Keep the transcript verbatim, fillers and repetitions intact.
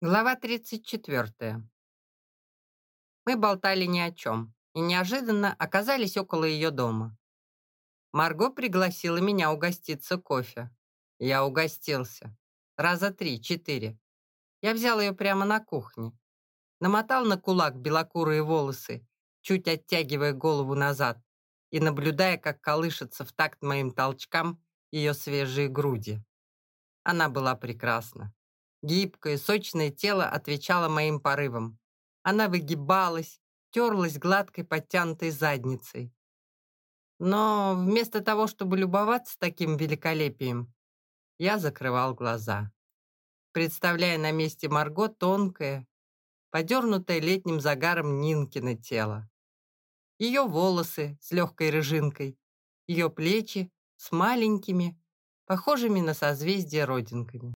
Глава тридцать четвертая. Мы болтали ни о чем и неожиданно оказались около ее дома. Марго пригласила меня угоститься кофе. Я угостился. Раза три-четыре. Я взял ее прямо на кухне. Намотал на кулак белокурые волосы, чуть оттягивая голову назад и наблюдая, как колышется в такт моим толчкам ее свежие груди. Она была прекрасна. Гибкое, сочное тело отвечало моим порывам. Она выгибалась, терлась гладкой подтянутой задницей. Но вместо того, чтобы любоваться таким великолепием, я закрывал глаза, представляя на месте Марго тонкое, подернутое летним загаром Нинкино тело. Ее волосы с легкой рыжинкой, ее плечи с маленькими, похожими на созвездия родинками.